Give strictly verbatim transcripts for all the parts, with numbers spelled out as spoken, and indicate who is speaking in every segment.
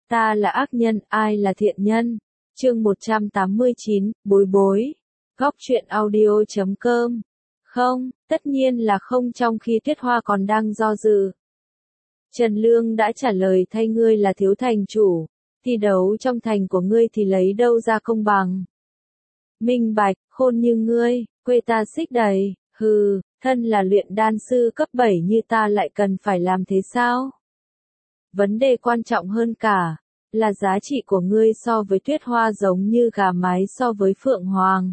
Speaker 1: Ta là ác nhân, ai là thiện nhân? Chương một trăm tám mươi chín, bối bối. Góc truyện audio chấm com. Không, tất nhiên là không, trong khi Tuyết Hoa còn đang do dự. Trần Lương đã trả lời thay ngươi là thiếu thành chủ, thi đấu trong thành của ngươi thì lấy đâu ra công bằng. Minh bạch, khôn như ngươi, quê ta xích đầy, hừ, thân là luyện đan sư cấp bảy như ta lại cần phải làm thế sao? Vấn đề quan trọng hơn cả, là giá trị của ngươi so với Tuyết Hoa giống như gà mái so với Phượng Hoàng.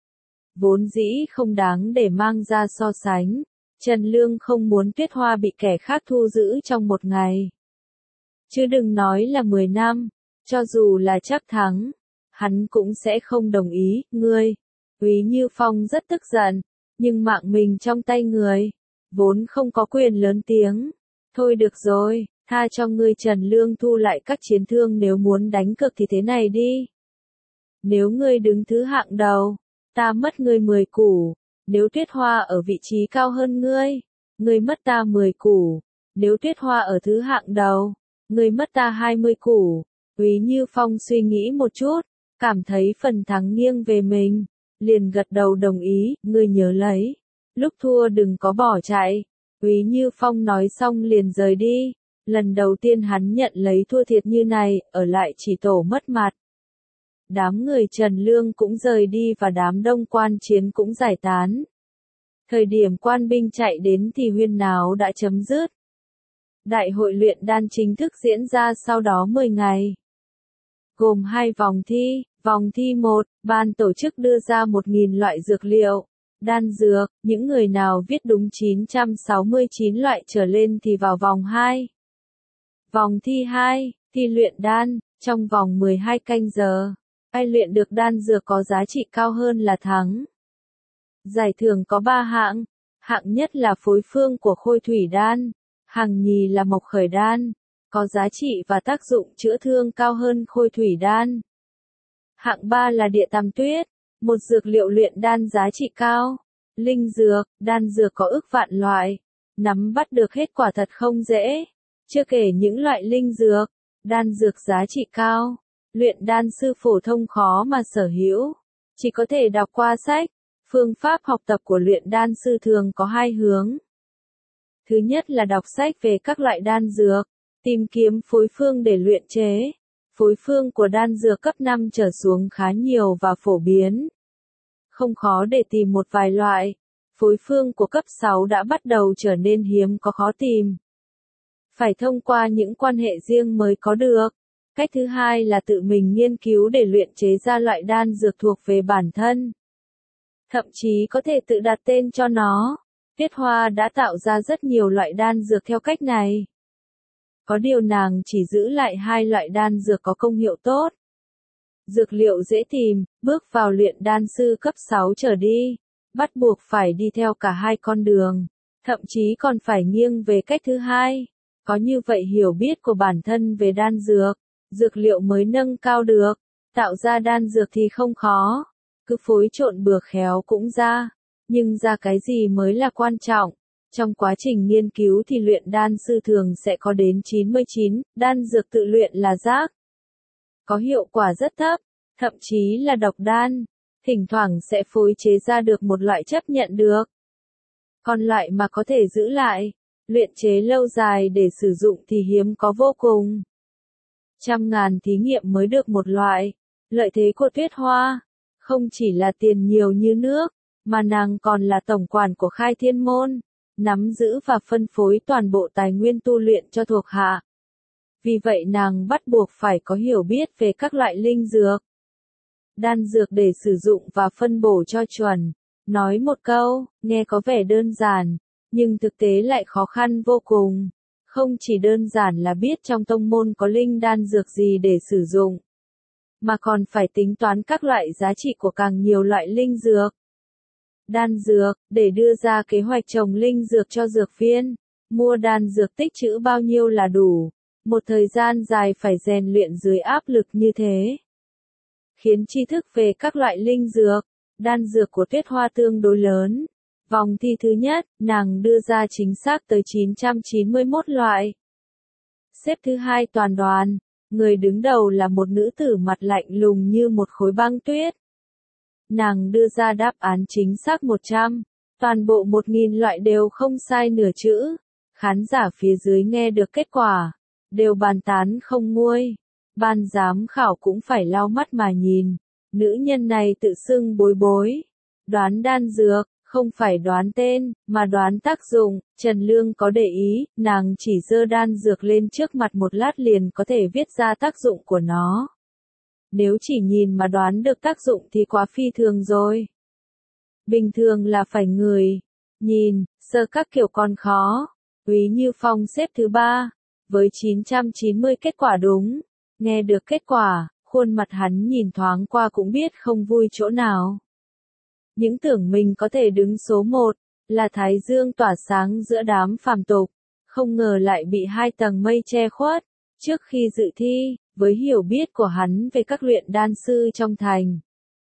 Speaker 1: Vốn dĩ không đáng để mang ra so sánh, Trần Lương không muốn Tuyết Hoa bị kẻ khác thu giữ trong một ngày. Chứ đừng nói là mười năm, cho dù là chắc thắng, hắn cũng sẽ không đồng ý, ngươi. Úy Như Phong rất tức giận, nhưng mạng mình trong tay người, vốn không có quyền lớn tiếng. Thôi được rồi, tha cho ngươi. Trần Lương thu lại các chiến thương, nếu muốn đánh cược thì thế này đi. Nếu ngươi đứng thứ hạng đầu, ta mất ngươi mười củ. Nếu Tuyết Hoa ở vị trí cao hơn ngươi, ngươi mất ta mười củ. Nếu Tuyết Hoa ở thứ hạng đầu, ngươi mất ta hai mươi củ. Úy Như Phong suy nghĩ một chút, cảm thấy phần thắng nghiêng về mình, liền gật đầu đồng ý, ngươi nhớ lấy, lúc thua đừng có bỏ chạy. Úy Như Phong nói xong liền rời đi, lần đầu tiên hắn nhận lấy thua thiệt như này, ở lại chỉ tổ mất mặt. Đám người Trần Lương cũng rời đi và đám đông quan chiến cũng giải tán. Thời điểm quan binh chạy đến thì huyên náo đã chấm dứt. Đại hội luyện đan chính thức diễn ra sau đó mười ngày. Gồm hai vòng thi, vòng thi một, ban tổ chức đưa ra một nghìn loại dược liệu, đan dược, những người nào viết đúng chín trăm sáu mươi chín loại trở lên thì vào vòng hai. Vòng thi hai, thi luyện đan, trong vòng mười hai canh giờ, ai luyện được đan dược có giá trị cao hơn là thắng. Giải thưởng có ba hạng, hạng nhất là phối phương của Khôi Thủy Đan, hạng nhì là Mộc Khởi Đan, có giá trị và tác dụng chữa thương cao hơn Khôi Thủy Đan. Hạng ba là Địa Tam Tuyết, một dược liệu luyện đan giá trị cao. Linh dược, đan dược có ức vạn loại, nắm bắt được hết quả thật không dễ. Chưa kể những loại linh dược, đan dược giá trị cao, luyện đan sư phổ thông khó mà sở hữu, chỉ có thể đọc qua sách. Phương pháp học tập của luyện đan sư thường có hai hướng. Thứ nhất là đọc sách về các loại đan dược, tìm kiếm phối phương để luyện chế. Phối phương của đan dược cấp năm trở xuống khá nhiều và phổ biến. Không khó để tìm một vài loại. Phối phương của cấp sáu đã bắt đầu trở nên hiếm có khó tìm. Phải thông qua những quan hệ riêng mới có được. Cách thứ hai là tự mình nghiên cứu để luyện chế ra loại đan dược thuộc về bản thân. Thậm chí có thể tự đặt tên cho nó. Tuyết Hoa đã tạo ra rất nhiều loại đan dược theo cách này. Có điều nàng chỉ giữ lại hai loại đan dược có công hiệu tốt. Dược liệu dễ tìm, bước vào luyện đan sư cấp sáu trở đi, bắt buộc phải đi theo cả hai con đường, thậm chí còn phải nghiêng về cách thứ hai. Có như vậy hiểu biết của bản thân về đan dược, dược liệu mới nâng cao được. Tạo ra đan dược thì không khó, cứ phối trộn bừa khéo cũng ra, nhưng ra cái gì mới là quan trọng. Trong quá trình nghiên cứu thì luyện đan sư thường sẽ có đến chín mươi chín đan dược tự luyện là rác. Có hiệu quả rất thấp, thậm chí là độc đan. Thỉnh thoảng sẽ phối chế ra được một loại chấp nhận được. Còn loại mà có thể giữ lại, luyện chế lâu dài để sử dụng thì hiếm có vô cùng. Trăm ngàn thí nghiệm mới được một loại. Lợi thế của Tuyết Hoa, không chỉ là tiền nhiều như nước, mà nàng còn là tổng quản của Khai Thiên Môn. Nắm giữ và phân phối toàn bộ tài nguyên tu luyện cho thuộc hạ. Vì vậy nàng bắt buộc phải có hiểu biết về các loại linh dược, đan dược để sử dụng và phân bổ cho chuẩn. Nói một câu, nghe có vẻ đơn giản, nhưng thực tế lại khó khăn vô cùng. Không chỉ đơn giản là biết trong tông môn có linh đan dược gì để sử dụng, mà còn phải tính toán các loại giá trị của càng nhiều loại linh dược. Đan dược, để đưa ra kế hoạch trồng linh dược cho dược viên, mua đan dược tích trữ bao nhiêu là đủ, một thời gian dài phải rèn luyện dưới áp lực như thế. Khiến tri thức về các loại linh dược, đan dược của Tuyết Hoa tương đối lớn. Vòng thi thứ nhất, nàng đưa ra chính xác tới chín trăm chín mươi mốt loại. Xếp thứ hai toàn đoàn, Người đứng đầu là một nữ tử mặt lạnh lùng như một khối băng tuyết. Nàng đưa ra đáp án chính xác một trăm, toàn bộ một nghìn loại đều không sai nửa chữ. Khán giả phía dưới nghe được kết quả, đều bàn tán không nguôi. Ban giám khảo cũng phải lau mắt mà nhìn. Nữ nhân này tự xưng bối bối. Đoán đan dược, không phải đoán tên, mà đoán tác dụng. Trần Lương có để ý, nàng chỉ giơ đan dược lên trước mặt một lát liền có thể viết ra tác dụng của nó. Nếu chỉ nhìn mà đoán được tác dụng thì quá phi thường rồi. Bình thường là phải người, nhìn, sơ các kiểu còn khó. Úy Như Phong xếp thứ ba, với chín trăm chín mươi kết quả đúng. Nghe được kết quả, khuôn mặt hắn nhìn thoáng qua cũng biết không vui chỗ nào. Những tưởng mình có thể đứng số một, là thái dương tỏa sáng giữa đám phàm tục, không ngờ lại bị hai tầng mây che khuất. Trước khi dự thi, với hiểu biết của hắn về các luyện đan sư trong thành,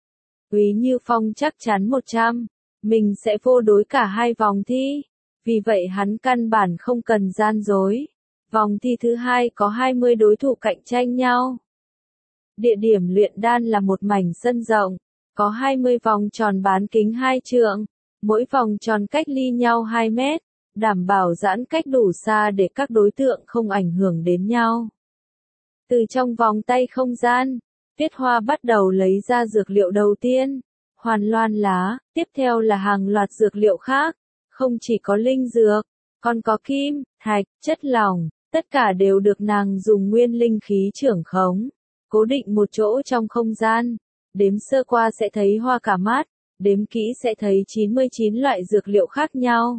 Speaker 1: Úy Như Phong chắc chắn một trăm, mình sẽ vô đối cả hai vòng thi. Vì vậy hắn căn bản không cần gian dối. Vòng thi thứ hai có hai mươi đối thủ cạnh tranh nhau. Địa điểm luyện đan là một mảnh sân rộng, có hai mươi vòng tròn bán kính hai trượng, mỗi vòng tròn cách ly nhau hai mét, đảm bảo giãn cách đủ xa để các đối tượng không ảnh hưởng đến nhau. Từ trong vòng tay không gian, Tuyết Hoa bắt đầu lấy ra dược liệu đầu tiên, hoàn loan lá, tiếp theo là hàng loạt dược liệu khác, không chỉ có linh dược, còn có kim, thạch, chất lỏng, tất cả đều được nàng dùng nguyên linh khí trưởng khống, cố định một chỗ trong không gian. Đếm sơ qua sẽ thấy hoa cả mắt, đếm kỹ sẽ thấy chín mươi chín loại dược liệu khác nhau.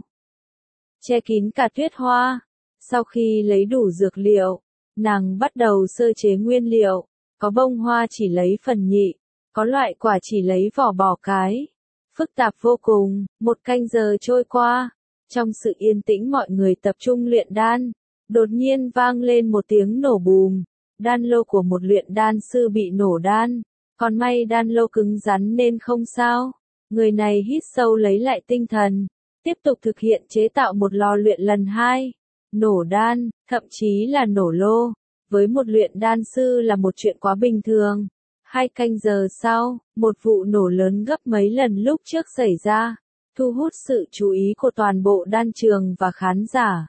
Speaker 1: Che kín cả Tuyết Hoa. Sau khi lấy đủ dược liệu, nàng bắt đầu sơ chế nguyên liệu, có bông hoa chỉ lấy phần nhị, có loại quả chỉ lấy vỏ bỏ cái. Phức tạp vô cùng, một canh giờ trôi qua, trong sự yên tĩnh mọi người tập trung luyện đan, đột nhiên vang lên một tiếng nổ bùm, đan lô của một luyện đan sư bị nổ đan, còn may đan lô cứng rắn nên không sao, người này hít sâu lấy lại tinh thần, tiếp tục thực hiện chế tạo một lò luyện lần hai, nổ đan, thậm chí là nổ lô, với một luyện đan sư là một chuyện quá bình thường. Hai canh giờ sau, một vụ nổ lớn gấp mấy lần lúc trước xảy ra, thu hút sự chú ý của toàn bộ đan trường và khán giả.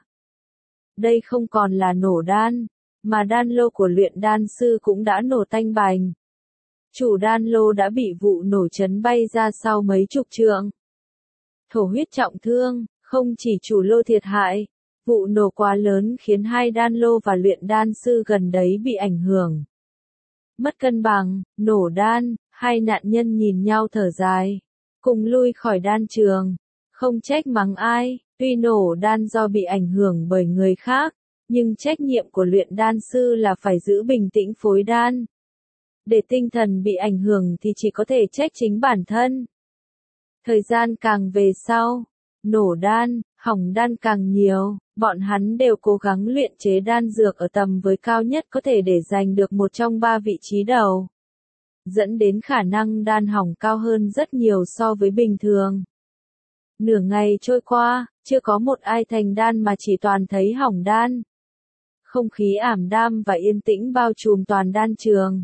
Speaker 1: Đây không còn là nổ đan, mà đan lô của luyện đan sư cũng đã nổ tanh bành. Chủ đan lô đã bị vụ nổ chấn bay ra sau mấy chục trượng. Thổ huyết trọng thương, không chỉ chủ lô thiệt hại, vụ nổ quá lớn khiến hai đan lô và luyện đan sư gần đấy bị ảnh hưởng. Mất cân bằng, nổ đan, hai nạn nhân nhìn nhau thở dài, cùng lui khỏi đan trường, không trách mắng ai, tuy nổ đan do bị ảnh hưởng bởi người khác, nhưng trách nhiệm của luyện đan sư là phải giữ bình tĩnh phối đan. Để tinh thần bị ảnh hưởng thì chỉ có thể trách chính bản thân. Thời gian càng về sau, nổ đan, hỏng đan càng nhiều, bọn hắn đều cố gắng luyện chế đan dược ở tầm với cao nhất có thể để giành được một trong ba vị trí đầu. Dẫn đến khả năng đan hỏng cao hơn rất nhiều so với bình thường. Nửa ngày trôi qua, chưa có một ai thành đan mà chỉ toàn thấy hỏng đan. Không khí ảm đạm và yên tĩnh bao trùm toàn đan trường.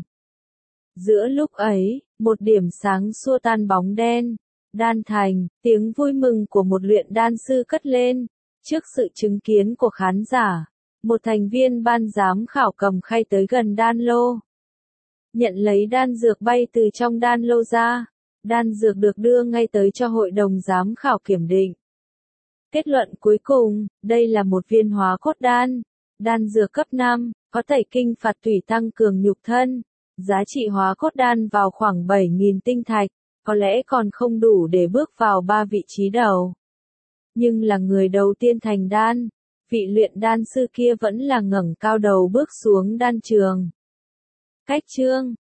Speaker 1: Giữa lúc ấy, một điểm sáng xua tan bóng đen. Đan thành, tiếng vui mừng của một luyện đan sư cất lên. Trước sự chứng kiến của khán giả, một thành viên ban giám khảo cầm khay tới gần đan lô. Nhận lấy đan dược bay từ trong đan lô ra. Đan dược được đưa ngay tới cho hội đồng giám khảo kiểm định. Kết luận cuối cùng, đây là một viên hóa cốt đan. Đan dược cấp năm, có tẩy kinh phạt tủy tăng cường nhục thân. Giá trị hóa cốt đan vào khoảng bảy nghìn tinh thạch, có lẽ còn không đủ để bước vào ba vị trí đầu. Nhưng là người đầu tiên thành đan, vị luyện đan sư kia vẫn là ngẩng cao đầu bước xuống đan trường. Cách chương